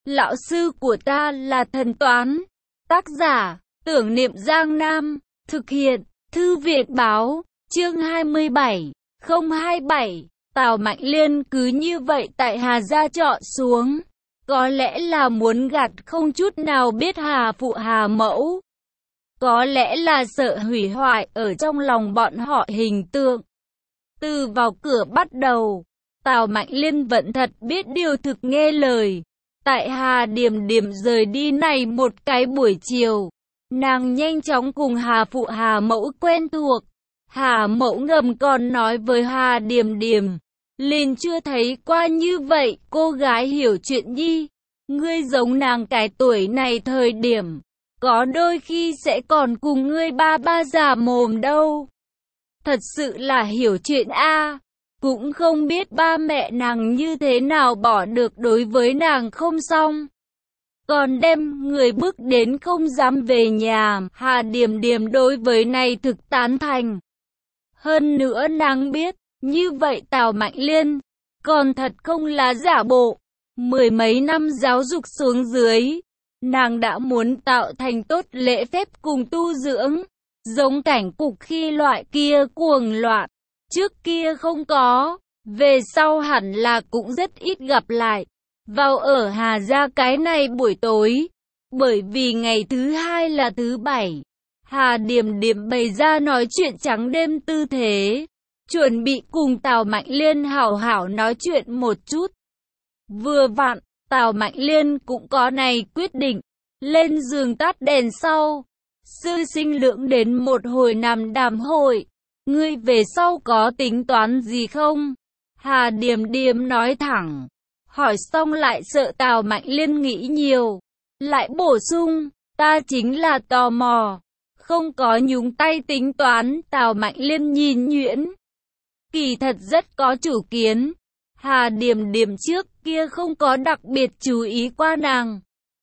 Lão sư của ta là thần toán. Tác giả, Tưởng Niệm Giang Nam. Thực hiện, Thư viện báo, chương 27, 027. Tào Mạnh Liên cứ như vậy tại Hà gia trọ xuống. Có lẽ là muốn gạt không chút nào biết Hà phụ Hà mẫu. Có lẽ là sợ hủy hoại ở trong lòng bọn họ hình tượng. Từ vào cửa bắt đầu, Tào Mạnh Liên vẫn thật biết điều thực nghe lời. Tại Hà Điềm Điềm rời đi này một cái buổi chiều, nàng nhanh chóng cùng Hà phụ Hà mẫu quen thuộc. Hà mẫu ngầm còn nói với Hà Điềm Điềm, liền chưa thấy qua như vậy cô gái hiểu chuyện nhi. Ngươi giống nàng cái tuổi này thời điểm, có đôi khi sẽ còn cùng ngươi ba ba giả mồm đâu. Thật sự là hiểu chuyện a. Cũng không biết ba mẹ nàng như thế nào bỏ được đối với nàng không xong. Còn đem người bước đến không dám về nhà. Hà Điềm Điềm đối với này thực tán thành. Hơn nữa nàng biết, như vậy Tào Mạnh Liên, còn thật không là giả bộ. Mười mấy năm giáo dục xuống dưới, nàng đã muốn tạo thành tốt lễ phép cùng tu dưỡng. Giống cảnh cục khi loại kia cuồng loạn, trước kia không có, về sau hẳn là cũng rất ít gặp lại. Vào ở Hà gia cái này buổi tối, bởi vì ngày thứ hai là thứ bảy, Hà Điềm Điềm bày ra nói chuyện trắng đêm tư thế, chuẩn bị cùng Tào Mạnh Liên hảo hảo nói chuyện một chút. Vừa vặn, Tào Mạnh Liên cũng có này quyết định, lên giường tắt đèn sau. Sư sinh lượng đến một hồi nằm đàm hội. Ngươi về sau có tính toán gì không? Hà Điềm Điềm nói thẳng. Hỏi xong lại sợ Tào Mạnh Liên nghĩ nhiều. Lại bổ sung, ta chính là tò mò. Không có nhúng tay tính toán. Tào Mạnh Liên nhìn nhuyễn. Kỳ thật rất có chủ kiến. Hà Điềm Điềm trước kia không có đặc biệt chú ý qua nàng.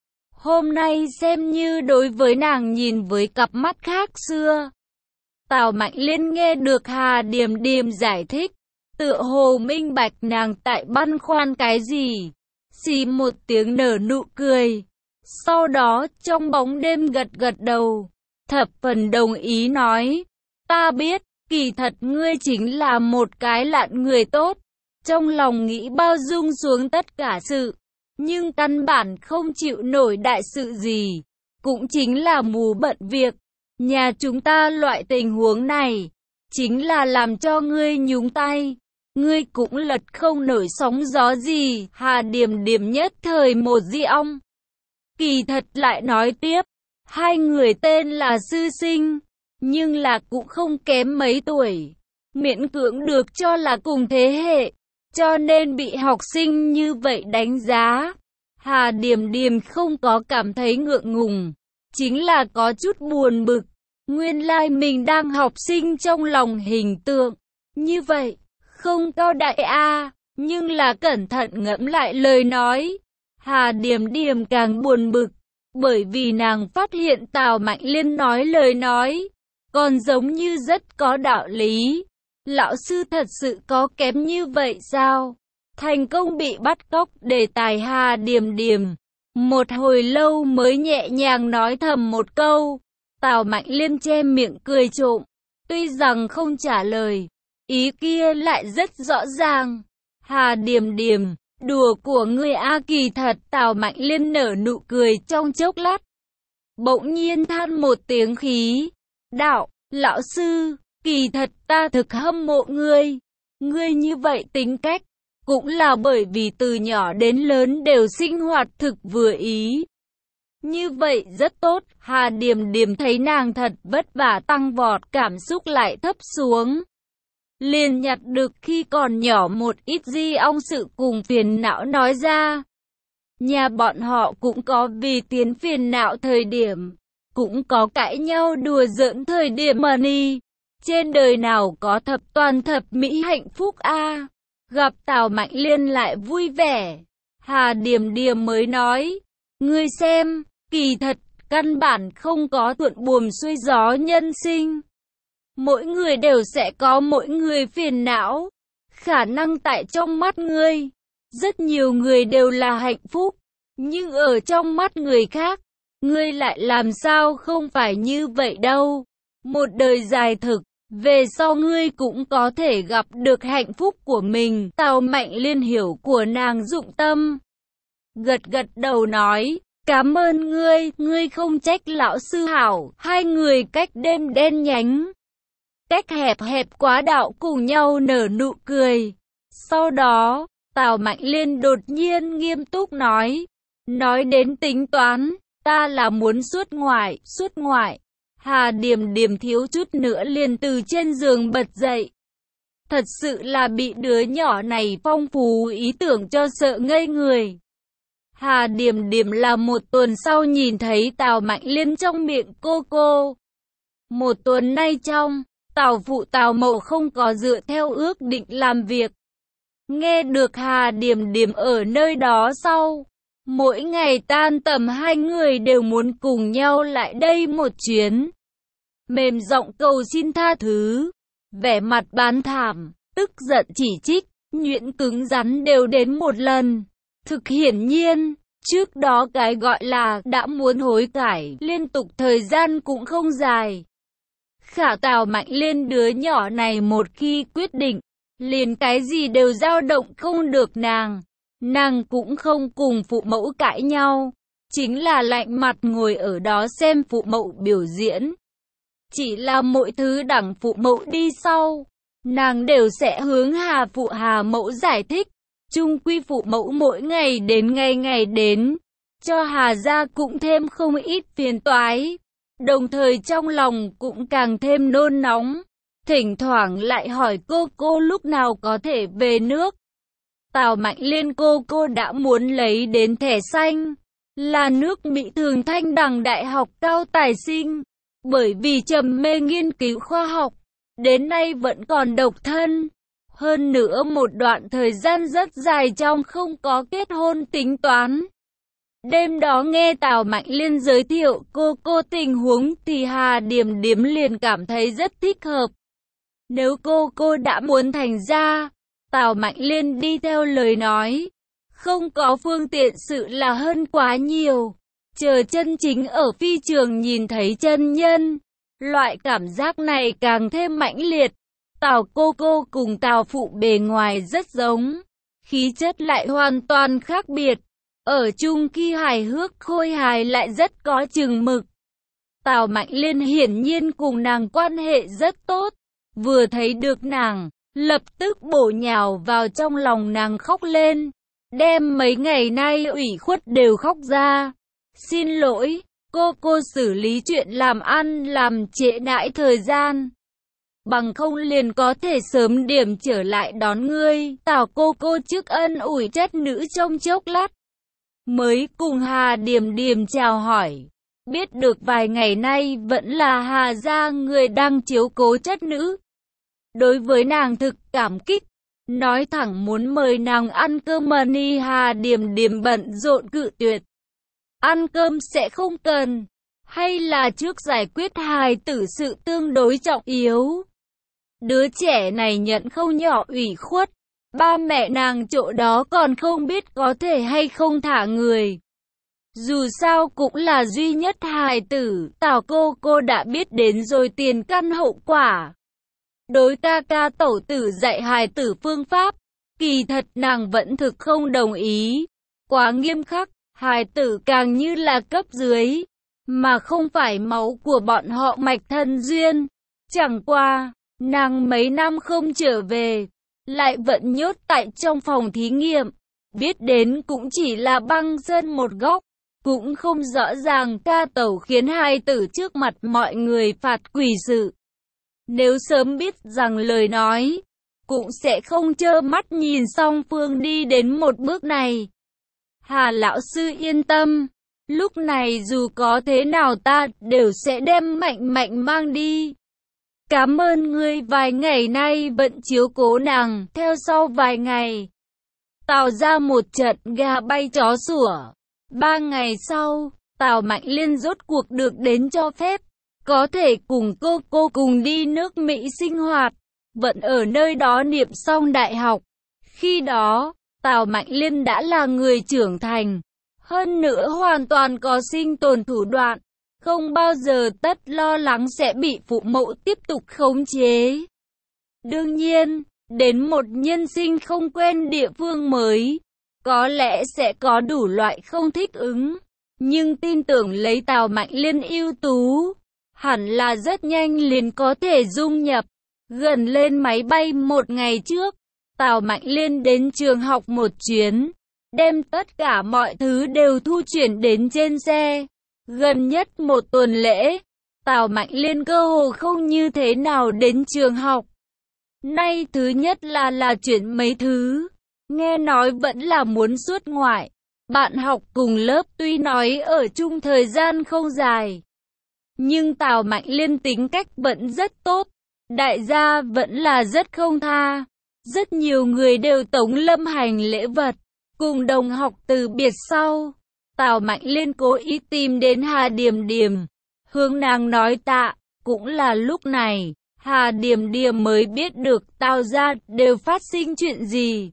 Hôm nay xem như đối với nàng nhìn với cặp mắt khác xưa. Tào Mạnh Liên nghe được Hà Điềm Điềm giải thích, tựa hồ minh bạch nàng tại băn khoăn cái gì. Xì một tiếng nở nụ cười. Sau đó trong bóng đêm gật gật đầu, thập phần đồng ý nói, ta biết, kỳ thật ngươi chính là một cái lạn người tốt, trong lòng nghĩ bao dung xuống tất cả sự. Nhưng căn bản không chịu nổi đại sự gì, cũng chính là mù bận việc. Nhà chúng ta loại tình huống này, chính là làm cho ngươi nhúng tay. Ngươi cũng lật không nổi sóng gió gì. Hà Điềm Điềm nhất thời một di ong. Kỳ thật lại nói tiếp, hai người tên là sư sinh, nhưng là cũng không kém mấy tuổi. Miễn cưỡng được cho là cùng thế hệ. Cho nên bị học sinh như vậy đánh giá. Hà Điềm Điềm không có cảm thấy ngượng ngùng, chính là có chút buồn bực. Nguyên lai mình đang học sinh trong lòng hình tượng như vậy, không cao đại a. Nhưng là cẩn thận ngẫm lại lời nói, Hà Điềm Điềm càng buồn bực, bởi vì nàng phát hiện Tào Mạnh Liên nói lời nói còn giống như rất có đạo lý. Lão sư thật sự có kém như vậy sao? Thành công bị bắt cóc đề tài. Hà Điềm Điềm một hồi lâu mới nhẹ nhàng nói thầm một câu. Tào Mạnh Liên che miệng cười trộm, tuy rằng không trả lời, ý kia lại rất rõ ràng. Hà Điềm Điềm, đùa của ngươi a. Kỳ thật. Tào Mạnh Liên nở nụ cười trong chốc lát, bỗng nhiên than một tiếng khí, đạo, lão sư, kỳ thật ta thực hâm mộ ngươi. Ngươi như vậy tính cách, cũng là bởi vì từ nhỏ đến lớn đều sinh hoạt thực vừa ý. Như vậy rất tốt. Hà Điềm Điềm thấy nàng thật vất vả tăng vọt, cảm xúc lại thấp xuống. Liền nhặt được khi còn nhỏ một ít di ong sự cùng phiền não nói ra. Nhà bọn họ cũng có vì tiến phiền não thời điểm, cũng có cãi nhau đùa giỡn thời điểm mà ni. Trên đời nào có thập toàn thập mỹ hạnh phúc a. Gặp Tào Mạnh Liên lại vui vẻ. Hà Điềm Điềm mới nói, ngươi xem, kỳ thật, căn bản không có thuận buồm xuôi gió nhân sinh. Mỗi người đều sẽ có mỗi người phiền não. Khả năng tại trong mắt ngươi, rất nhiều người đều là hạnh phúc. Nhưng ở trong mắt người khác, ngươi lại làm sao không phải như vậy đâu. Một đời dài thực, về sau ngươi cũng có thể gặp được hạnh phúc của mình. Tào Mạnh Liên hiểu của nàng dụng tâm. Gật gật đầu nói, cảm ơn ngươi không trách lão sư hảo. Hai người cách đêm đen nhánh, cách hẹp hẹp quá đạo cùng nhau nở nụ cười. Sau đó, Tào Mạnh Liên đột nhiên nghiêm túc nói đến tính toán, ta là muốn xuất ngoại. Hà Điềm Điềm thiếu chút nữa liền từ trên giường bật dậy. Thật sự là bị đứa nhỏ này phong phú ý tưởng cho sợ ngây người. Hà Điềm Điềm là một tuần sau nhìn thấy Tào Mạnh Liên trong miệng cô. Một tuần nay trong, Tào phụ Tào Mậu không có dựa theo ước định làm việc. Nghe được Hà Điềm Điềm ở nơi đó sau, mỗi ngày tan tầm hai người đều muốn cùng nhau lại đây một chuyến. Mềm giọng cầu xin tha thứ, vẻ mặt bán thảm, tức giận chỉ trích, nhuyễn cứng rắn đều đến một lần. Thực hiển nhiên, trước đó cái gọi là đã muốn hối cải liên tục thời gian cũng không dài. Khả Tào Mạnh Liên đứa nhỏ này một khi quyết định, liền cái gì đều dao động không được nàng cũng không cùng phụ mẫu cãi nhau, chính là lạnh mặt ngồi ở đó xem phụ mẫu biểu diễn. Chỉ là mọi thứ đẳng phụ mẫu đi sau, nàng đều sẽ hướng Hà mẫu giải thích. Chung quy phụ mẫu mỗi ngày đến, cho Hà gia cũng thêm không ít phiền toái, đồng thời trong lòng cũng càng thêm nôn nóng. Thỉnh thoảng lại hỏi cô lúc nào có thể về nước. Tào Mạnh Liên cô đã muốn lấy đến thẻ xanh, là nước Mỹ Thường Thanh đẳng đại học cao tài sinh, bởi vì trầm mê nghiên cứu khoa học, đến nay vẫn còn độc thân. Hơn nữa một đoạn thời gian rất dài trong không có kết hôn tính toán. Đêm đó nghe Tào Mạnh Liên giới thiệu cô tình huống thì Hà Điềm Điềm liền cảm thấy rất thích hợp. Nếu cô đã muốn thành ra, Tào Mạnh Liên đi theo lời nói, không có phương tiện sự là hơn quá nhiều. Chờ chân chính ở phi trường nhìn thấy chân nhân, loại cảm giác này càng thêm mãnh liệt. Tào cô cùng Tào phụ bề ngoài rất giống, khí chất lại hoàn toàn khác biệt. Ở chung khi hài hước khôi hài lại rất có chừng mực. Tào Mạnh Liên hiển nhiên cùng nàng quan hệ rất tốt, vừa thấy được nàng, lập tức bổ nhào vào trong lòng nàng khóc lên, đem mấy ngày nay ủy khuất đều khóc ra. Xin lỗi, cô xử lý chuyện làm ăn làm trễ nải thời gian, bằng không liền có thể sớm điểm trở lại đón ngươi. Tào cô trước ân ủi chất nữ trong chốc lát, mới cùng Hà Điềm Điềm chào hỏi. Biết được vài ngày nay vẫn là Hà gia người đang chiếu cố chất nữ. Đối với nàng thực cảm kích, nói thẳng muốn mời nàng ăn cơm mà ni Hà Điềm Điềm bận rộn cự tuyệt. Ăn cơm sẽ không cần, hay là trước giải quyết hài tử sự tương đối trọng yếu. Đứa trẻ này nhận không nhỏ ủy khuất, ba mẹ nàng chỗ đó còn không biết có thể hay không thả người. Dù sao cũng là duy nhất hài tử, Tào cô đã biết đến rồi tiền căn hậu quả. Đối ca tẩu tử dạy hài tử phương pháp, kỳ thật nàng vẫn thực không đồng ý. Quá nghiêm khắc, hài tử càng như là cấp dưới, mà không phải máu của bọn họ mạch thân duyên. Chẳng qua, nàng mấy năm không trở về, lại vẫn nhốt tại trong phòng thí nghiệm. Biết đến cũng chỉ là băng dân một góc, cũng không rõ ràng ca tẩu khiến hài tử trước mặt mọi người phạt quỷ sự. Nếu sớm biết rằng lời nói, cũng sẽ không trơ mắt nhìn song phương đi đến một bước này. Hà lão sư yên tâm, lúc này dù có thế nào ta đều sẽ đem mạnh mang đi. Cảm ơn ngươi vài ngày nay vẫn chiếu cố nàng. Theo sau vài ngày, Tào ra một trận gà bay chó sủa. 3 ngày sau, Tào Mạnh Liên rốt cuộc được đến cho phép, có thể cùng cô cùng đi nước Mỹ sinh hoạt, vẫn ở nơi đó niệm xong đại học. Khi đó, Tào Mạnh Liên đã là người trưởng thành. Hơn nữa hoàn toàn có sinh tồn thủ đoạn, không bao giờ tất lo lắng sẽ bị phụ mẫu tiếp tục khống chế. Đương nhiên, đến một nhân sinh không quen địa phương mới, có lẽ sẽ có đủ loại không thích ứng, nhưng tin tưởng lấy Tào Mạnh Liên ưu tú, hẳn là rất nhanh liền có thể dung nhập. Gần lên máy bay một ngày trước, Tào Mạnh Liên đến trường học một chuyến, đem tất cả mọi thứ đều thu chuyển đến trên xe. Gần nhất một tuần lễ, Tào Mạnh Liên cơ hồ không như thế nào đến trường học. Nay thứ nhất là chuyển mấy thứ, nghe nói vẫn là muốn xuất ngoại. Bạn học cùng lớp tuy nói ở chung thời gian không dài, nhưng Tào Mạnh Liên tính cách vẫn rất tốt, đại gia vẫn là rất không tha. Rất nhiều người đều tống Lâm Hành lễ vật, cùng đồng học từ biệt sau. Tào Mạnh Liên cố ý tìm đến Hà Điềm Điềm, hướng nàng nói tạ. Cũng là lúc này, Hà Điềm Điềm mới biết được Tào gia đều phát sinh chuyện gì.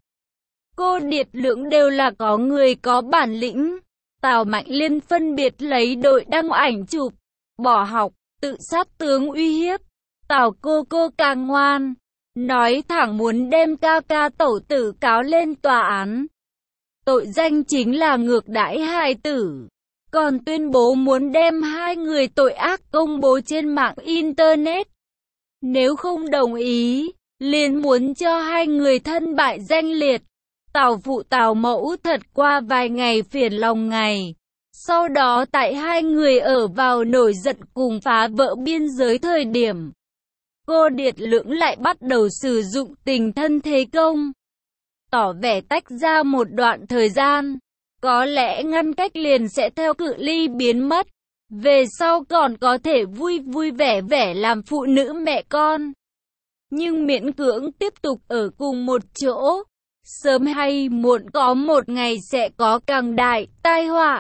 Cô Điệt Lưỡng đều là có người có bản lĩnh. Tào Mạnh Liên phân biệt lấy đội đăng ảnh chụp, bỏ học, tự sát tướng uy hiếp. Tào cô càng ngoan, nói thẳng muốn đem ca ca tẩu tử cáo lên tòa án. Tội danh chính là ngược đãi hài tử, còn tuyên bố muốn đem hai người tội ác công bố trên mạng Internet. Nếu không đồng ý, liền muốn cho hai người thân bại danh liệt. Tào phụ Tào mẫu thật qua vài ngày phiền lòng ngày. Sau đó tại hai người ở vào nổi giận cùng phá vỡ biên giới thời điểm, cô Điệt Lưỡng lại bắt đầu sử dụng tình thân thế công, tỏ vẻ tách ra một đoạn thời gian, có lẽ ngăn cách liền sẽ theo cự ly biến mất, về sau còn có thể vui vui vẻ vẻ làm phụ nữ mẹ con. Nhưng miễn cưỡng tiếp tục ở cùng một chỗ, sớm hay muộn có một ngày sẽ có càng đại tai họa.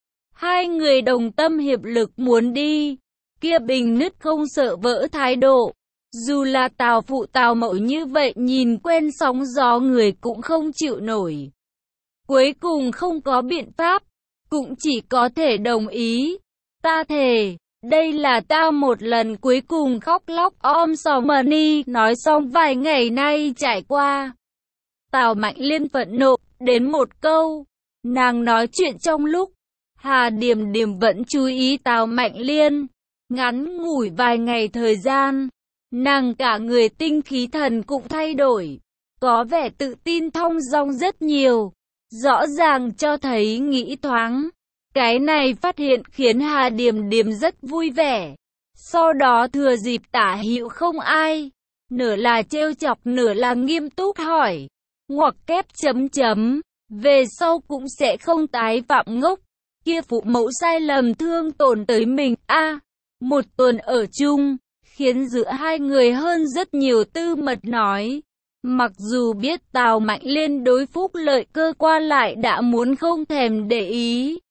Hai người đồng tâm hiệp lực muốn đi, kia bình nứt không sợ vỡ thái độ. Dù là Tào phụ Tào mẫu như vậy nhìn quen sóng gió người cũng không chịu nổi. Cuối cùng không có biện pháp, cũng chỉ có thể đồng ý. Ta thề, đây là ta một lần cuối cùng khóc lóc om sòm money. Nói xong vài ngày nay trải qua, Tào Mạnh Liên phẫn nộ đến một câu. Nàng nói chuyện trong lúc Hà Điềm Điềm vẫn chú ý Tào Mạnh Liên. Ngắn ngủi vài ngày thời gian, nàng cả người tinh khí thần cũng thay đổi, có vẻ tự tin thong dong rất nhiều, rõ ràng cho thấy nghĩ thoáng. Cái này phát hiện khiến Hà Điềm Điềm rất vui vẻ. Sau đó thừa dịp tả hữu không ai, nửa là trêu chọc nửa là nghiêm túc hỏi, ngoặc kép chấm chấm, về sau cũng sẽ không tái phạm ngốc, kia phụ mẫu sai lầm thương tổn tới mình a. Một tuần ở chung, khiến giữa hai người hơn rất nhiều tư mật nói. Mặc dù biết Tào Mạnh Liên đối phúc lợi cơ quan lại đã muốn không thèm để ý,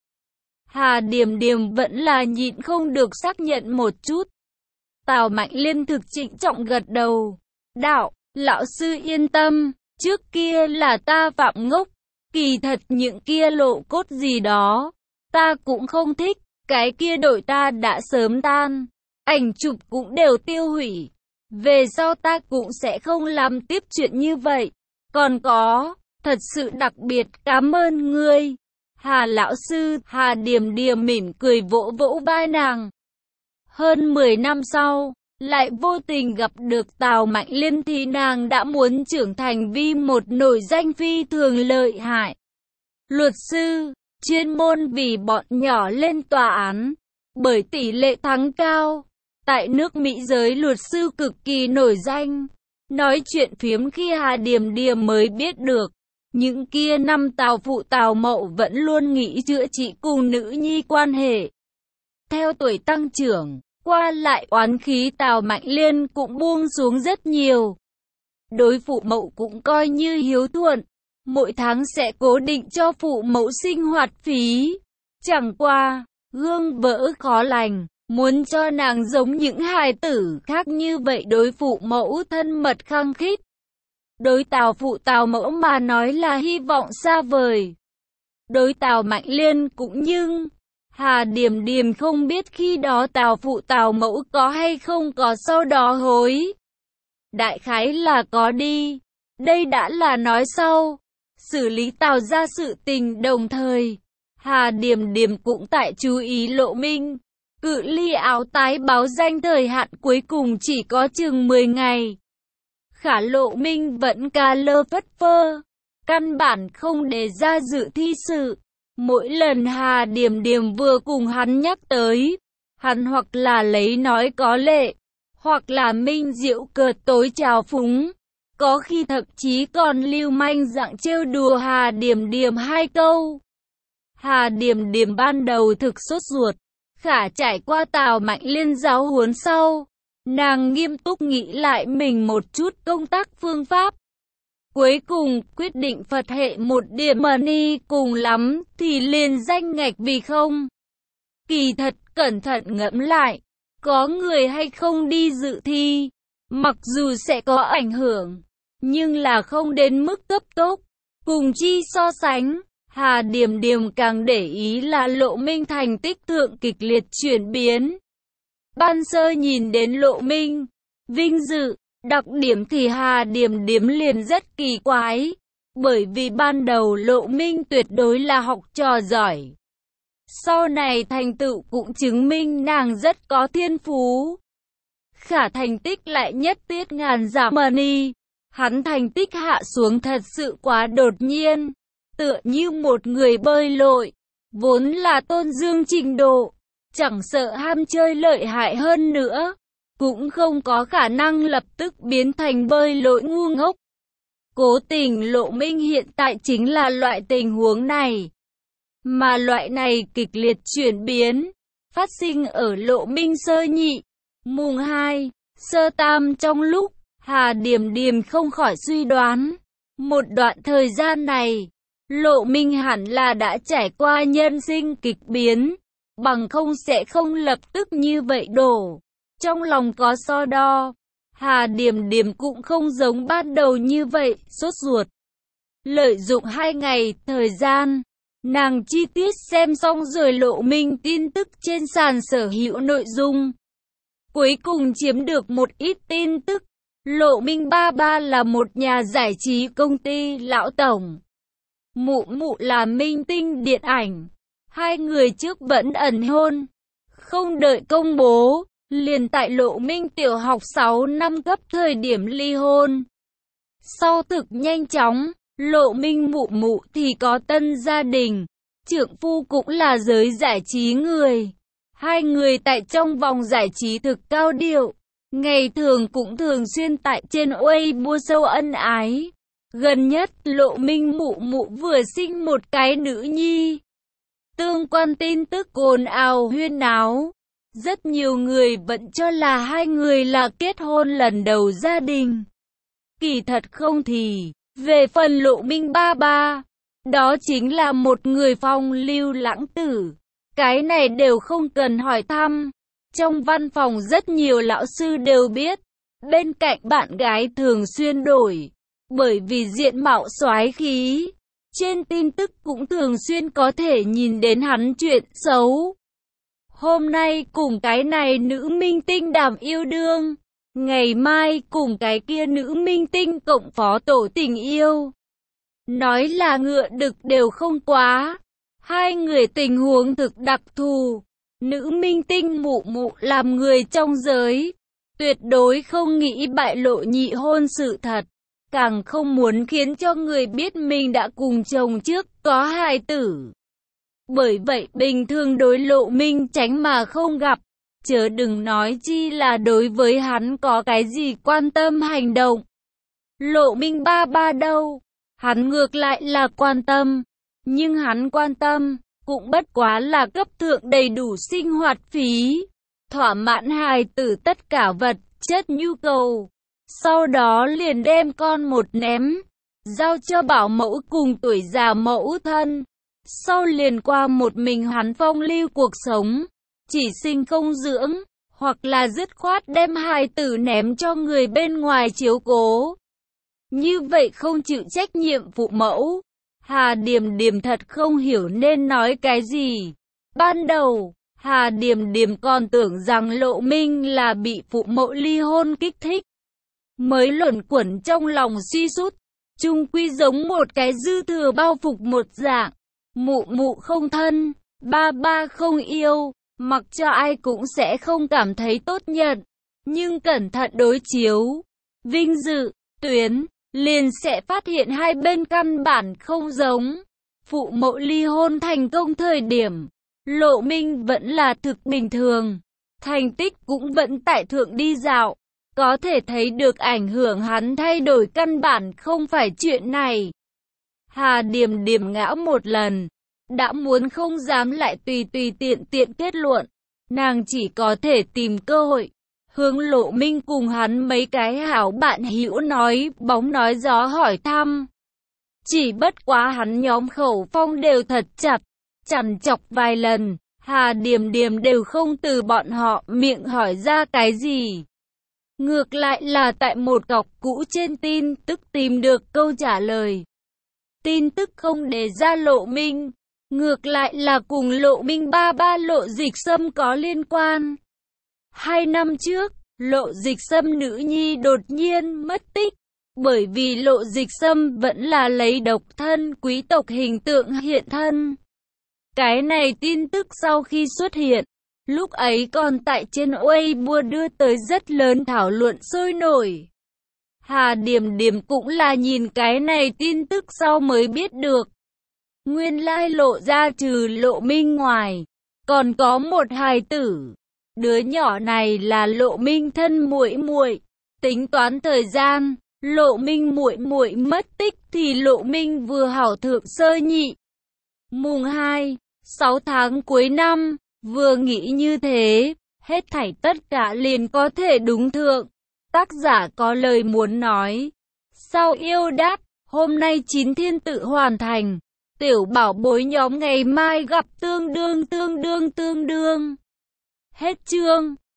Hà Điềm Điềm vẫn là nhịn không được xác nhận một chút. Tào Mạnh Liên thực trịnh trọng gật đầu. Đạo, lão sư yên tâm, trước kia là ta phạm ngốc, kỳ thật những kia lộ cốt gì đó, ta cũng không thích, cái kia đội ta đã sớm tan, ảnh chụp cũng đều tiêu hủy. Về sau ta cũng sẽ không làm tiếp chuyện như vậy. Còn có, thật sự đặc biệt cảm ơn ngươi, Hà lão sư. Hà Điềm Điềm mỉm cười vỗ vỗ vai nàng. Hơn 10 năm sau, lại vô tình gặp được Tào Mạnh Liên thì nàng đã muốn trưởng thành vì một nổi danh phi thường lợi hại luật sư, chuyên môn vì bọn nhỏ lên tòa án, bởi tỷ lệ thắng cao. Tại nước Mỹ giới luật sư cực kỳ nổi danh. Nói chuyện phiếm khi Hà Điềm Điềm mới biết được, những kia năm Tào phụ Tào mẫu vẫn luôn nghĩ chữa trị cùng nữ nhi quan hệ. Theo tuổi tăng trưởng, qua lại oán khí Tào Mạnh Liên cũng buông xuống rất nhiều. Đối phụ mẫu cũng coi như hiếu thuận, mỗi tháng sẽ cố định cho phụ mẫu sinh hoạt phí. Chẳng qua, gương vỡ khó lành, muốn cho nàng giống những hài tử khác như vậy đối phụ mẫu thân mật khăng khít. Đối Tào phụ Tào mẫu mà nói là hy vọng xa vời. đối Tào Mạnh Liên cũng nhưng Hà Điềm Điềm không biết khi đó Tào phụ Tào mẫu có hay không có sau đó hối. Đại khái là có đi. Đây đã là nói sau. Xử lý Tào ra sự tình đồng thời. Hà Điềm Điềm cũng tại chú ý Lộ Minh. Cự ly áo tái báo danh thời hạn cuối cùng chỉ có chừng 10 ngày. Khả Lộ Minh vẫn cà lơ phất phơ. Căn bản không đề ra dự thi sự. Mỗi lần Hà Điềm Điềm vừa cùng hắn nhắc tới, hắn hoặc là lấy nói có lệ, hoặc là minh diệu cợt tối trào phúng, có khi thậm chí còn lưu manh dạng trêu đùa Hà Điềm Điềm hai câu. Hà Điềm Điềm ban đầu thực sốt ruột, khả trải qua Tào Mạnh Liên giáo huấn sau, nàng nghiêm túc nghĩ lại mình một chút công tác phương pháp. Cuối cùng quyết định Phật hệ một điểm money cùng lắm thì liền danh ngạch vì không. Kỳ thật cẩn thận ngẫm lại, có người hay không đi dự thi, mặc dù sẽ có ảnh hưởng, nhưng là không đến mức cấp tốc. Cùng chi so sánh, Hà Điềm Điềm càng để ý là Lộ Minh thành tích thượng kịch liệt chuyển biến. Ban sơ nhìn đến Lộ Minh, vinh dự, đặc điểm thì Hà Điềm Điềm liền rất kỳ quái, bởi vì ban đầu Lộ Minh tuyệt đối là học trò giỏi. Sau này thành tựu cũng chứng minh nàng rất có thiên phú. Khả thành tích lại nhất tiết ngàn giảm money, hắn thành tích hạ xuống thật sự quá đột nhiên, tựa như một người bơi lội, vốn là tôn dương trình độ, chẳng sợ ham chơi lợi hại hơn nữa, cũng không có khả năng lập tức biến thành bơi lội ngu ngốc. Cố tình Lộ Minh hiện tại chính là loại tình huống này. Mà loại này kịch liệt chuyển biến, phát sinh ở Lộ Minh sơ nhị, mùng 2, sơ tam trong lúc, Hà Điềm Điềm không khỏi suy đoán. Một đoạn thời gian này, Lộ Minh hẳn là đã trải qua nhân sinh kịch biến, bằng không sẽ không lập tức như vậy đổ. Trong lòng có so đo, Hà Điềm Điềm cũng không giống ban đầu như vậy, sốt ruột. Lợi dụng 2 ngày thời gian, nàng chi tiết xem xong rồi Lộ Minh tin tức trên sàn sở hữu nội dung. Cuối cùng chiếm được một ít tin tức. Lộ Minh ba ba là một nhà giải trí công ty lão tổng. Mụ mụ là minh tinh điện ảnh. Hai người trước vẫn ẩn hôn. Không đợi công bố, liền tại Lộ Minh tiểu học 6 năm cấp thời điểm ly hôn. Sau thực nhanh chóng, Lộ Minh mụ mụ thì có tân gia đình. Trượng phu cũng là giới giải trí người. Hai người tại trong vòng giải trí thực cao điệu. Ngày thường cũng thường xuyên tại trên Weibo sâu ân ái. Gần nhất Lộ Minh mụ mụ vừa sinh một cái nữ nhi. Tương quan tin tức ồn ào huyên náo. Rất nhiều người vẫn cho là hai người là kết hôn lần đầu gia đình. Kỳ thật không thì, về phần Lộ Minh ba ba, đó chính là một người phong lưu lãng tử. Cái này đều không cần hỏi thăm. Trong văn phòng rất nhiều lão sư đều biết. Bên cạnh bạn gái thường xuyên đổi. Bởi vì diện mạo soái khí. Trên tin tức cũng thường xuyên có thể nhìn đến hắn chuyện xấu. Hôm nay cùng cái này nữ minh tinh đàm yêu đương. Ngày mai cùng cái kia nữ minh tinh cộng phó tổ tình yêu. Nói là ngựa đực đều không quá. Hai người tình huống thực đặc thù. Nữ minh tinh mụ mụ làm người trong giới. Tuyệt đối không nghĩ bại lộ nhị hôn sự thật. Càng không muốn khiến cho người biết mình đã cùng chồng trước có hài tử. Bởi vậy bình thường đối Lộ Minh tránh mà không gặp. Chớ đừng nói chi là đối với hắn có cái gì quan tâm hành động. Lộ Minh ba ba đâu? Hắn ngược lại là quan tâm. Nhưng hắn quan tâm cũng bất quá là cấp thượng đầy đủ sinh hoạt phí. Thỏa mãn hài tử tất cả vật chất nhu cầu. Sau đó liền đem con một ném. Giao cho bảo mẫu cùng tuổi già mẫu thân. Sau liền qua một mình hắn phong lưu cuộc sống. Chỉ sinh không dưỡng. Hoặc là dứt khoát đem hài tử ném cho người bên ngoài chiếu cố. Như vậy không chịu trách nhiệm phụ mẫu. Hà Điềm Điềm thật không hiểu nên nói cái gì. Ban đầu, Hà Điềm Điềm còn tưởng rằng Lộ Minh là bị phụ mẫu ly hôn kích thích, mới luẩn quẩn trong lòng suy sút. Chung quy giống một cái dư thừa bao phục một dạng. Mụ mụ không thân, ba ba không yêu, mặc cho ai cũng sẽ không cảm thấy tốt nhận. Nhưng cẩn thận đối chiếu, vinh dự, tuyến, liền sẽ phát hiện hai bên căn bản không giống. Phụ mẫu ly hôn thành công thời điểm, Lộ Minh vẫn là thực bình thường, thành tích cũng vẫn tại thượng đi dạo. Có thể thấy được ảnh hưởng hắn thay đổi căn bản không phải chuyện này. Hà Điềm Điềm ngã một lần, đã muốn không dám lại tùy tiện kết luận. Nàng chỉ có thể tìm cơ hội, hướng Lộ Minh cùng hắn mấy cái hảo bạn hữu nói bóng nói gió hỏi thăm. Chỉ bất quá hắn nhóm khẩu phong đều thật chặt, chằn chọc vài lần, Hà Điềm Điềm đều không từ bọn họ miệng hỏi ra cái gì. Ngược lại là tại một góc cũ trên tin tức tìm được câu trả lời. Tin tức không đề ra Lộ Minh, ngược lại là cùng Lộ Minh ba ba Lộ Dịch Sâm có liên quan. 2 năm trước, Lộ Dịch Sâm nữ nhi đột nhiên mất tích, bởi vì Lộ Dịch Sâm vẫn là lấy độc thân quý tộc hình tượng hiện thân. Cái này tin tức sau khi xuất hiện, lúc ấy còn tại trên Weibo đưa tới rất lớn thảo luận sôi nổi. Hà Điềm Điềm cũng là nhìn cái này tin tức sau mới biết được. Nguyên lai Lộ ra trừ Lộ Minh ngoài, còn có một hài tử. Đứa nhỏ này là Lộ Minh thân muội muội. Tính toán thời gian, Lộ Minh muội muội mất tích thì Lộ Minh vừa hảo thượng sơ nhị. Mùng 2, 6 tháng cuối năm, vừa nghĩ như thế, hết thảy tất cả liền có thể đúng thượng. Tác giả có lời muốn nói. Sao yêu đáp, hôm nay 9 thiên tự hoàn thành. Tiểu bảo bối nhóm ngày mai gặp tương đương. Hết chương.